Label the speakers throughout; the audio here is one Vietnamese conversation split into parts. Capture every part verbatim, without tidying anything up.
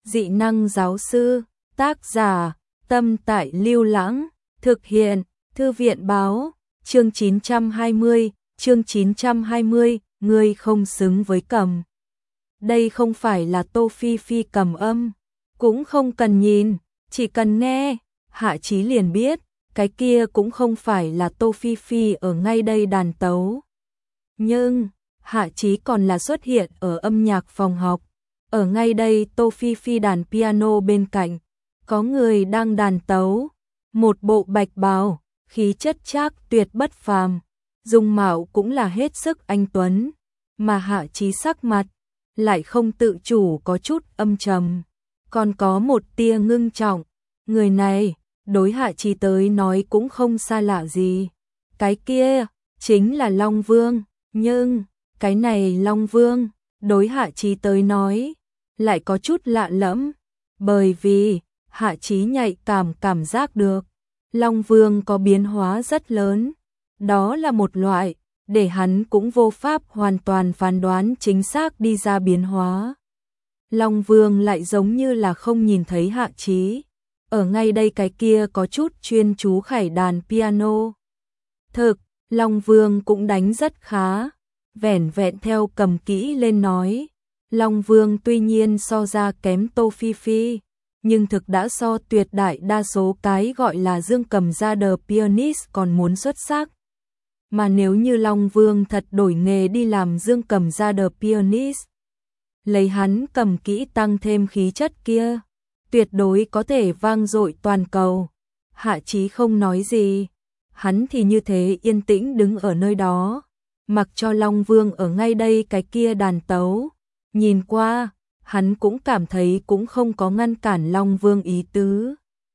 Speaker 1: Dị năng giáo sư, tác giả, Tâm Tại Lưu Lãng, thực hiện, Thư viện báo, chương chín trăm hai mươi, chương chín trăm hai mươi, ngươi không xứng với Cầm. Đây không phải là Tô Phi Phi cầm âm, cũng không cần nhìn, chỉ cần nghe, Hạ Chí liền biết, cái kia cũng không phải là Tô Phi Phi ở ngay đây đàn tấu. Nhưng, Hạ Chí còn là xuất hiện ở âm nhạc phòng học, ở ngay đây Tô Phi Phi đàn piano bên cạnh, có người đang đàn tấu, một bộ bạch bào, khí chất trác tuyệt bất phàm, dung mạo cũng là hết sức anh tuấn, mà Hạ Chí sắc mặt lại không tự chủ có chút âm trầm, còn có một tia ngưng trọng. Người này, đối Hạ Chí tới nói cũng không xa lạ gì. Cái kia, chính là Long Vương, nhưng, cái này Long Vương, đối Hạ Chí tới nói, lại có chút lạ lẫm, bởi vì, Hạ Chí nhạy cảm cảm giác được, Long Vương có biến hóa rất lớn, đó là một loại, để hắn cũng vô pháp hoàn toàn phán đoán chính xác đi ra biến hóa. Long Vương lại giống như là không nhìn thấy Hạ Chí, ở ngay đây cái kia có chút chuyên chú khải đàn piano. Thực, Long Vương cũng đánh rất khá, vẻn vẹn theo cầm kỹ lên nói, Long Vương tuy nhiên so ra kém Tô Phi Phi, nhưng thực đã so tuyệt đại đa số cái gọi là dương cầm ra đờ pianist còn muốn xuất sắc. Mà nếu như Long Vương thật đổi nghề đi làm dương cầm ra đờ pianist, lấy hắn cầm kỹ tăng thêm khí chất kia, tuyệt đối có thể vang dội toàn cầu. Hạ Chí không nói gì, hắn thì như thế yên tĩnh đứng ở nơi đó, mặc cho Long Vương ở ngay đây cái kia đàn tấu, nhìn qua, hắn cũng cảm thấy cũng không có ngăn cản Long Vương ý tứ.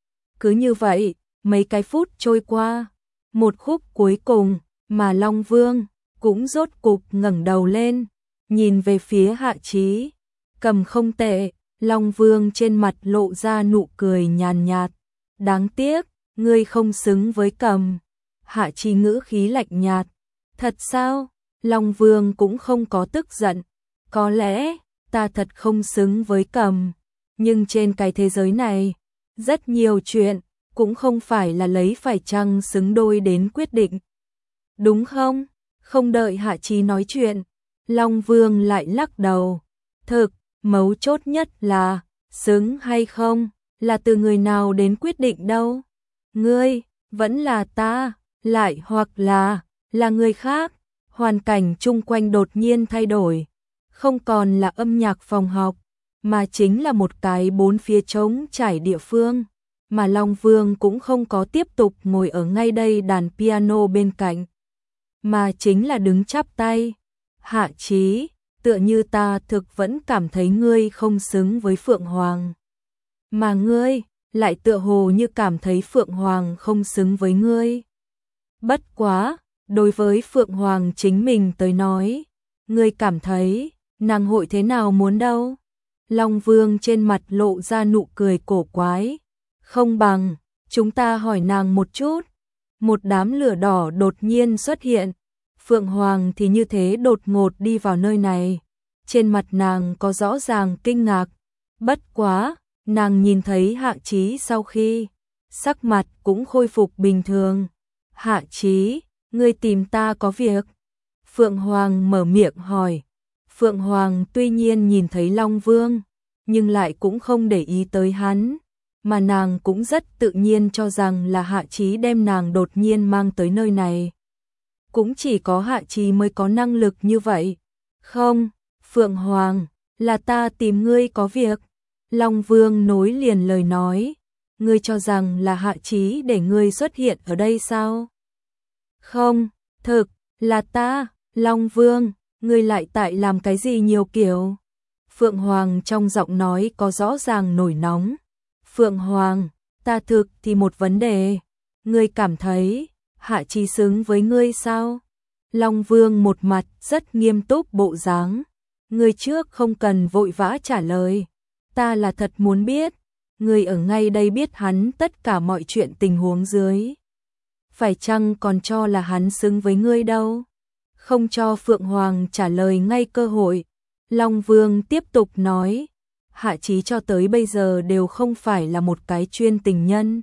Speaker 1: Cứ như vậy, mấy cái phút trôi qua, một khúc cuối cùng, mà Long Vương cũng rốt cục ngẩng đầu lên, nhìn về phía Hạ Chí, cầm không tệ, Long Vương trên mặt lộ ra nụ cười nhàn nhạt, đáng tiếc, ngươi không xứng với Cầm. Hạ Chí ngữ khí lạnh nhạt, thật sao? Long Vương cũng không có tức giận, có lẽ ta thật không xứng với Cầm, nhưng trên cái thế giới này, rất nhiều chuyện cũng không phải là lấy phải chăng xứng đôi đến quyết định. Đúng không? Không đợi Hạ Chí nói chuyện, Long Vương lại lắc đầu. Thực, mấu chốt nhất là, xứng hay không, là từ người nào đến quyết định đâu. Ngươi, vẫn là ta, lại hoặc là, là người khác. Hoàn cảnh chung quanh đột nhiên thay đổi, không còn là âm nhạc phòng học, mà chính là một cái bốn phía trống trải địa phương, mà Long Vương cũng không có tiếp tục ngồi ở ngay đây đàn piano bên cạnh, mà chính là đứng chắp tay. Hạ Chí, tựa như ta thực vẫn cảm thấy ngươi không xứng với Phượng Hoàng, mà ngươi lại tựa hồ như cảm thấy Phượng Hoàng không xứng với ngươi. Bất quá, đối với Phượng Hoàng chính mình tới nói, ngươi cảm thấy nàng hội thế nào muốn đâu? Long Vương trên mặt lộ ra nụ cười cổ quái, không bằng chúng ta hỏi nàng một chút. Một đám lửa đỏ đột nhiên xuất hiện, Phượng Hoàng thì như thế đột ngột đi vào nơi này, trên mặt nàng có rõ ràng kinh ngạc, bất quá, nàng nhìn thấy Hạ Chí sau khi, sắc mặt cũng khôi phục bình thường. Hạ Chí, ngươi tìm ta có việc? Phượng Hoàng mở miệng hỏi. Phượng Hoàng tuy nhiên nhìn thấy Long Vương, nhưng lại cũng không để ý tới hắn, mà nàng cũng rất tự nhiên cho rằng là Hạ Chí đem nàng đột nhiên mang tới nơi này. Cũng chỉ có Hạ Chí mới có năng lực như vậy. Không, Phượng Hoàng, là ta tìm ngươi có việc. Long Vương nối liền lời nói, ngươi cho rằng là Hạ Chí để ngươi xuất hiện ở đây sao? Không, thực, là ta, Long Vương, ngươi lại tại làm cái gì nhiều kiểu? Phượng Hoàng trong giọng nói có rõ ràng nổi nóng. Phượng Hoàng, ta thực thì một vấn đề, ngươi cảm thấy Hạ Chí xứng với ngươi sao? Long Vương một mặt rất nghiêm túc bộ dáng, ngươi trước không cần vội vã trả lời, ta là thật muốn biết, ngươi ở ngay đây biết hắn tất cả mọi chuyện tình huống dưới, phải chăng còn cho là hắn xứng với ngươi đâu? Không cho Phượng Hoàng trả lời ngay cơ hội, Long Vương tiếp tục nói, Hạ Chí cho tới bây giờ đều không phải là một cái chuyên tình nhân.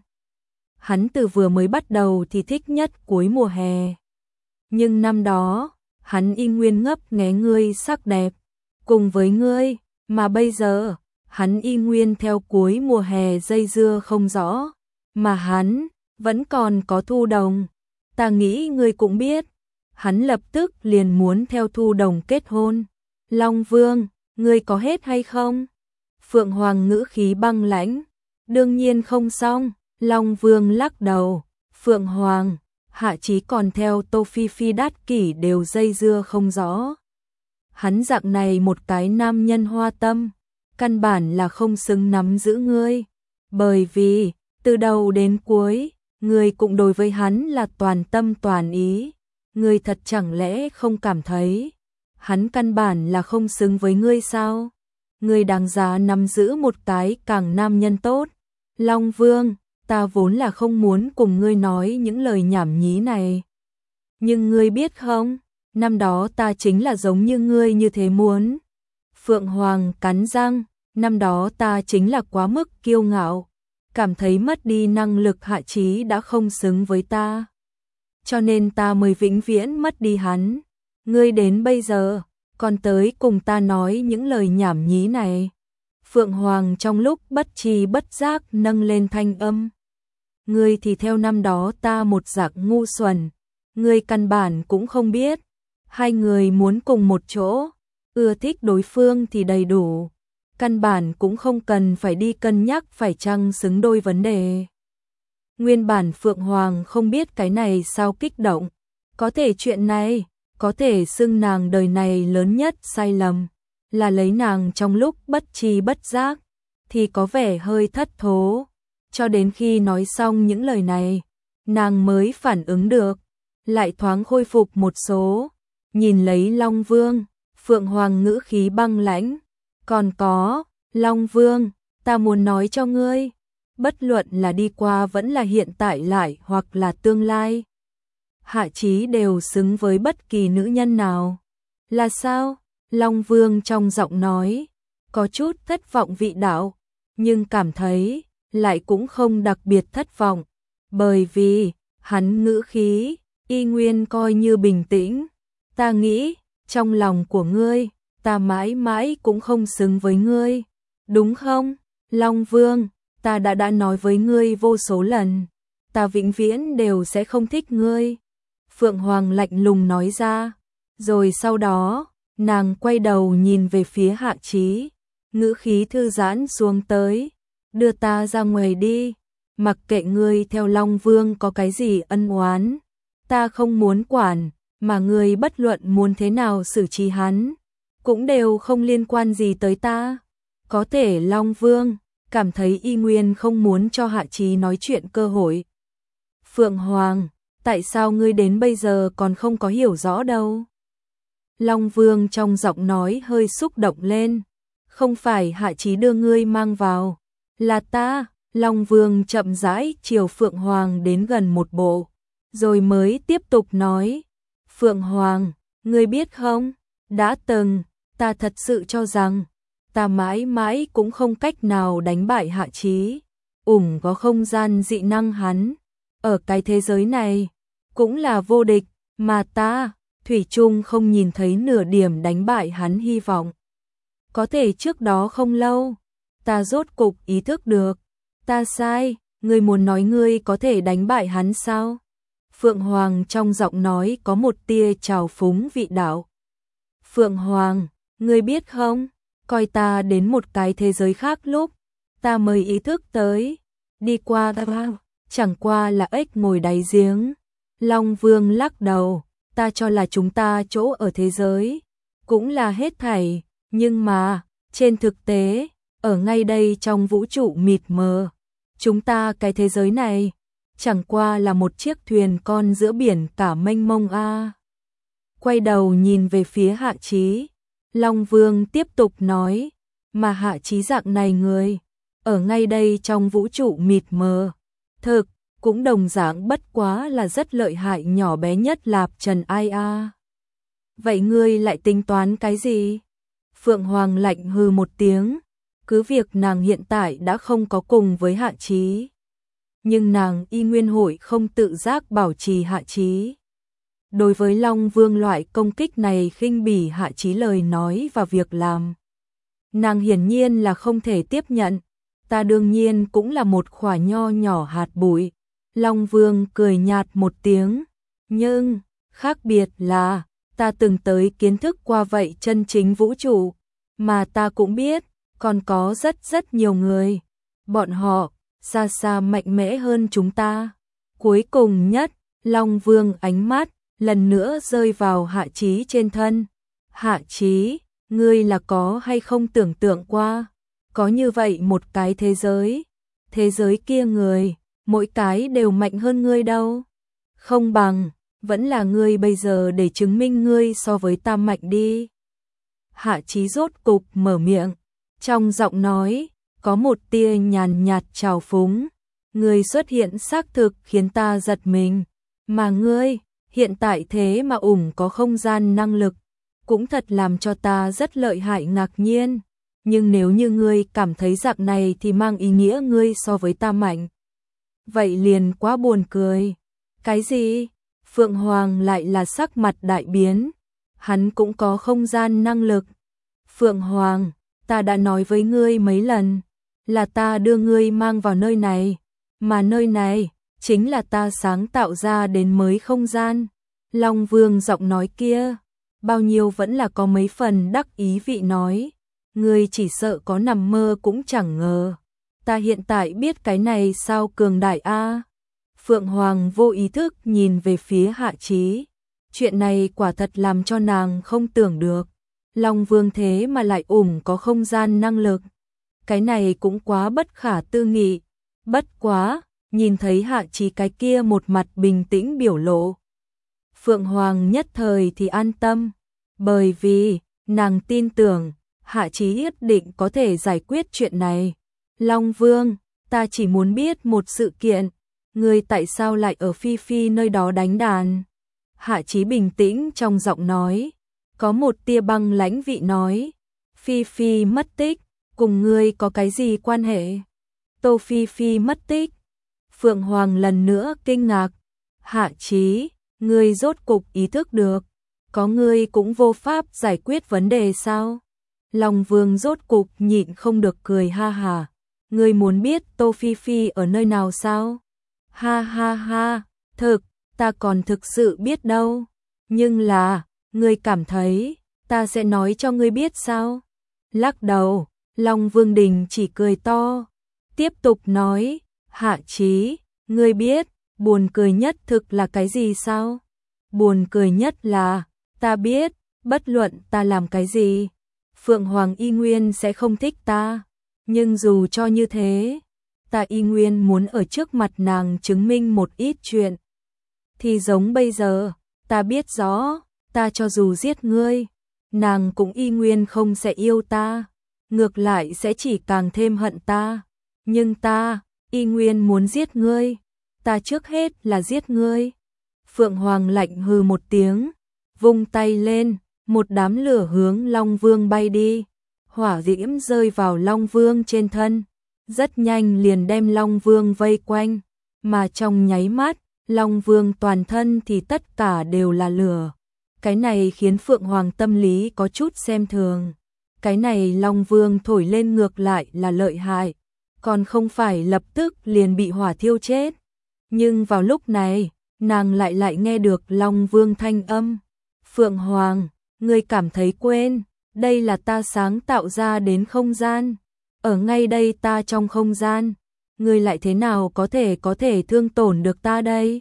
Speaker 1: Hắn từ vừa mới bắt đầu thì thích nhất cuối mùa hè. Nhưng năm đó, hắn y nguyên ngấp nghé ngươi sắc đẹp, cùng với ngươi, mà bây giờ, hắn y nguyên theo cuối mùa hè dây dưa không rõ, mà hắn vẫn còn có Thu Đồng. Ta nghĩ ngươi cũng biết, hắn lập tức liền muốn theo Thu Đồng kết hôn. Long Vương, ngươi có hết hay không? Phượng Hoàng ngữ khí băng lãnh. Đương nhiên không xong. Long Vương lắc đầu. Phượng Hoàng, Hạ Chí còn theo Tô Phi Phi Đát Kỷ đều dây dưa không rõ. Hắn dạng này một cái nam nhân hoa tâm, căn bản là không xứng nắm giữ ngươi. Bởi vì, từ đầu đến cuối, ngươi cũng đối với hắn là toàn tâm toàn ý. Ngươi thật chẳng lẽ không cảm thấy hắn căn bản là không xứng với ngươi sao? Ngươi đáng giá nắm giữ một cái càng nam nhân tốt. Long Vương, ta vốn là không muốn cùng ngươi nói những lời nhảm nhí này. Nhưng ngươi biết không, năm đó ta chính là giống như ngươi như thế muốn. Phượng Hoàng cắn răng, năm đó ta chính là quá mức kiêu ngạo, cảm thấy mất đi năng lực Hạ Chí đã không xứng với ta. Cho nên ta mới vĩnh viễn mất đi hắn. Ngươi đến bây giờ, còn tới cùng ta nói những lời nhảm nhí này. Phượng Hoàng trong lúc bất tri bất giác nâng lên thanh âm. Ngươi thì theo năm đó ta một dạng ngu xuẩn. Ngươi căn bản cũng không biết. Hai người muốn cùng một chỗ, ưa thích đối phương thì đầy đủ. Căn bản cũng không cần phải đi cân nhắc phải chăng xứng đôi vấn đề. Nguyên bản Phượng Hoàng không biết cái này sao kích động. Có thể chuyện này, có thể xưng nàng đời này lớn nhất sai lầm, là lấy nàng trong lúc bất tri bất giác, thì có vẻ hơi thất thố. Cho đến khi nói xong những lời này, nàng mới phản ứng được, lại thoáng khôi phục một số. Nhìn lấy Long Vương, Phượng Hoàng ngữ khí băng lãnh. Còn có, Long Vương, ta muốn nói cho ngươi, bất luận là đi qua vẫn là hiện tại lại hoặc là tương lai, Hạ Chí đều xứng với bất kỳ nữ nhân nào. Là sao? Long Vương trong giọng nói, có chút thất vọng vị đạo, nhưng cảm thấy, lại cũng không đặc biệt thất vọng, bởi vì, hắn ngữ khí, y nguyên coi như bình tĩnh. Ta nghĩ, trong lòng của ngươi, ta mãi mãi cũng không xứng với ngươi, đúng không? Long Vương, ta đã đã nói với ngươi vô số lần, ta vĩnh viễn đều sẽ không thích ngươi. Phượng Hoàng lạnh lùng nói ra, rồi sau đó, nàng quay đầu nhìn về phía Hạ Chí, ngữ khí thư giãn xuống tới, đưa ta ra ngoài đi, mặc kệ ngươi theo Long Vương có cái gì ân oán, ta không muốn quản, mà ngươi bất luận muốn thế nào xử trí hắn, cũng đều không liên quan gì tới ta. Có thể Long Vương cảm thấy y nguyên không muốn cho Hạ Chí nói chuyện cơ hội. Phượng Hoàng, tại sao ngươi đến bây giờ còn không có hiểu rõ đâu? Long Vương trong giọng nói hơi xúc động lên. Không phải Hạ Chí đưa ngươi mang vào, là ta. Long Vương chậm rãi chiều Phượng Hoàng đến gần một bộ, rồi mới tiếp tục nói. Phượng Hoàng, ngươi biết không, đã từng, ta thật sự cho rằng, ta mãi mãi cũng không cách nào đánh bại Hạ Chí. Ủng có không gian dị năng hắn, ở cái thế giới này, cũng là vô địch, mà ta, thủy chung không nhìn thấy nửa điểm đánh bại hắn hy vọng. Có thể trước đó không lâu, ta rốt cục ý thức được, ta sai, ngươi muốn nói ngươi có thể đánh bại hắn sao? Phượng Hoàng trong giọng nói có một tia trào phúng vị đạo. Phượng Hoàng, ngươi biết không, coi ta đến một cái thế giới khác lúc, ta mới ý thức tới, đi qua chẳng qua là ếch ngồi đáy giếng. Long Vương lắc đầu, ta cho là chúng ta chỗ ở thế giới, cũng là hết thảy, nhưng mà, trên thực tế, ở ngay đây trong vũ trụ mịt mờ, chúng ta cái thế giới này, chẳng qua là một chiếc thuyền con giữa biển cả mênh mông a. À. Quay đầu nhìn về phía Hạ Chí, Long Vương tiếp tục nói, mà Hạ Chí dạng này người, ở ngay đây trong vũ trụ mịt mờ, thực, cũng đồng dạng bất quá là rất lợi hại nhỏ bé nhất lạp trần ai a. À. Vậy ngươi lại tính toán cái gì? Phượng Hoàng lạnh hừ một tiếng, cứ việc nàng hiện tại đã không có cùng với Hạ Chí, nhưng nàng y nguyên hội không tự giác bảo trì Hạ Chí. Đối với Long Vương loại công kích này khinh bỉ Hạ Chí lời nói và việc làm, nàng hiển nhiên là không thể tiếp nhận. Ta đương nhiên cũng là một khỏa nho nhỏ hạt bụi. Long Vương cười nhạt một tiếng, nhưng khác biệt là ta từng tới kiến thức qua vậy chân chính vũ trụ, mà ta cũng biết còn có rất rất nhiều người, bọn họ xa xa mạnh mẽ hơn chúng ta. Cuối cùng nhất, Long Vương ánh mắt lần nữa rơi vào Hạ Chí trên thân. Hạ Chí, ngươi là có hay không tưởng tượng qua, có như vậy một cái thế giới, thế giới kia người, mỗi cái đều mạnh hơn ngươi đâu. Không bằng, vẫn là ngươi bây giờ để chứng minh ngươi so với ta mạnh đi. Hạ Chí rốt cục mở miệng, trong giọng nói có một tia nhàn nhạt trào phúng. Ngươi xuất hiện xác thực khiến ta giật mình, mà ngươi hiện tại thế mà ủng có không gian năng lực, cũng thật làm cho ta rất lợi hại ngạc nhiên. Nhưng nếu như ngươi cảm thấy dạng này thì mang ý nghĩa ngươi so với ta mạnh, vậy liền quá buồn cười. Cái gì? Phượng Hoàng lại là sắc mặt đại biến, hắn cũng có không gian năng lực. Phượng Hoàng, ta đã nói với ngươi mấy lần, là ta đưa ngươi mang vào nơi này, mà nơi này chính là ta sáng tạo ra đến mới không gian. Long Vương giọng nói kia, bao nhiêu vẫn là có mấy phần đắc ý vị nói, ngươi chỉ sợ có nằm mơ cũng chẳng ngờ, ta hiện tại biết cái này sao cường đại a. Phượng Hoàng vô ý thức nhìn về phía Hạ Chí, chuyện này quả thật làm cho nàng không tưởng được. Long Vương thế mà lại ủng có không gian năng lực, cái này cũng quá bất khả tư nghị. Bất quá, nhìn thấy Hạ Chí cái kia một mặt bình tĩnh biểu lộ, Phượng Hoàng nhất thời thì an tâm, bởi vì nàng tin tưởng Hạ Chí nhất định có thể giải quyết chuyện này. Long Vương, ta chỉ muốn biết một sự kiện, ngươi tại sao lại ở Phi Phi nơi đó đánh đàn? Hạ Chí bình tĩnh trong giọng nói, có một tia băng lãnh vị nói, Phi Phi mất tích, cùng ngươi có cái gì quan hệ? Tô Phi Phi mất tích. Phượng Hoàng lần nữa kinh ngạc, Hạ Chí, ngươi rốt cục ý thức được, có ngươi cũng vô pháp giải quyết vấn đề sao? Long Vương rốt cục nhịn không được cười ha ha, ngươi muốn biết Tô Phi Phi ở nơi nào sao? Ha ha ha, thực, ta còn thực sự biết đâu, nhưng là, ngươi cảm thấy, ta sẽ nói cho ngươi biết sao? Lắc đầu, Long Vương Đình chỉ cười to, tiếp tục nói, Hạ Chí, ngươi biết, buồn cười nhất thực là cái gì sao? Buồn cười nhất là, ta biết, bất luận ta làm cái gì, Phượng Hoàng y nguyên sẽ không thích ta, nhưng dù cho như thế, ta y nguyên muốn ở trước mặt nàng chứng minh một ít chuyện. Thì giống bây giờ, ta biết rõ, ta cho dù giết ngươi, nàng cũng y nguyên không sẽ yêu ta, ngược lại sẽ chỉ càng thêm hận ta, nhưng ta y nguyên muốn giết ngươi, ta trước hết là giết ngươi. Phượng Hoàng lạnh hừ một tiếng, vung tay lên, một đám lửa hướng Long Vương bay đi, hỏa diễm rơi vào Long Vương trên thân, rất nhanh liền đem Long Vương vây quanh, mà trong nháy mắt, Long Vương toàn thân thì tất cả đều là lửa. Cái này khiến Phượng Hoàng tâm lý có chút xem thường. Cái này Long Vương thổi lên ngược lại là lợi hại, còn không phải lập tức liền bị hỏa thiêu chết. Nhưng vào lúc này, nàng lại lại nghe được Long Vương thanh âm. Phượng Hoàng, ngươi cảm thấy quên, đây là ta sáng tạo ra đến không gian. Ở ngay đây ta trong không gian, ngươi lại thế nào có thể có thể thương tổn được ta đây?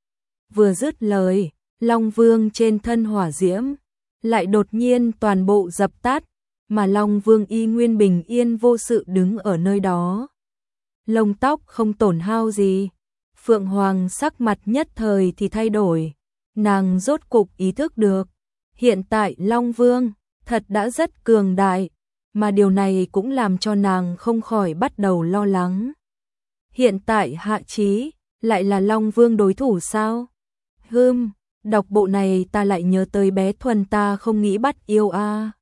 Speaker 1: Vừa dứt lời, Long Vương trên thân hỏa diễm lại đột nhiên toàn bộ dập tắt, mà Long Vương y nguyên bình yên vô sự đứng ở nơi đó. Lông tóc không tổn hao gì. Phượng Hoàng sắc mặt nhất thời thì thay đổi, nàng rốt cục ý thức được, hiện tại Long Vương thật đã rất cường đại, mà điều này cũng làm cho nàng không khỏi bắt đầu lo lắng. Hiện tại Hạ Chí lại là Long Vương đối thủ sao? Hừm, đọc bộ này ta lại nhớ tới bé Thuần ta không nghĩ bắt yêu a.